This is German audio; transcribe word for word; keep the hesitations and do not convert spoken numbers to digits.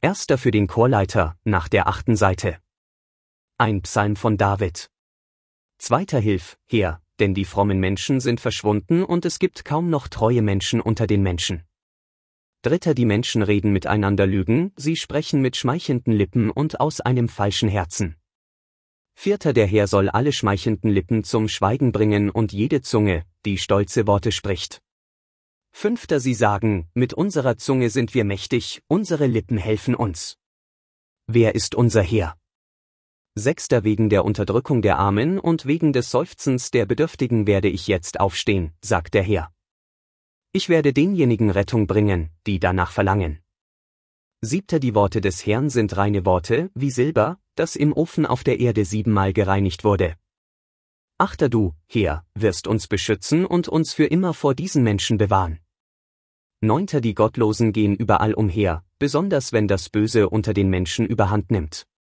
Erster für den Chorleiter, nach der achten Seite. Ein Psalm von David. Zweiter Hilf, Herr, denn die frommen Menschen sind verschwunden und es gibt kaum noch treue Menschen unter den Menschen. Dritter, die Menschen reden miteinander Lügen, sie sprechen mit schmeichelnden Lippen und aus einem falschen Herzen. Vierter, der Herr soll alle schmeichelnden Lippen zum Schweigen bringen und jede Zunge, die stolze Worte spricht. Fünfter, sie sagen, mit unserer Zunge sind wir mächtig, unsere Lippen helfen uns. Wer ist unser Herr? Sechster, wegen der Unterdrückung der Armen und wegen des Seufzens der Bedürftigen werde ich jetzt aufstehen, sagt der Herr. Ich werde denjenigen Rettung bringen, die danach verlangen. Siebter, die Worte des Herrn sind reine Worte, wie Silber, das im Ofen auf der Erde siebenmal gereinigt wurde. Achter, du, Herr, wirst uns beschützen und uns für immer vor diesen Menschen bewahren. Neunter, die Gottlosen gehen überall umher, besonders wenn das Böse unter den Menschen überhand nimmt.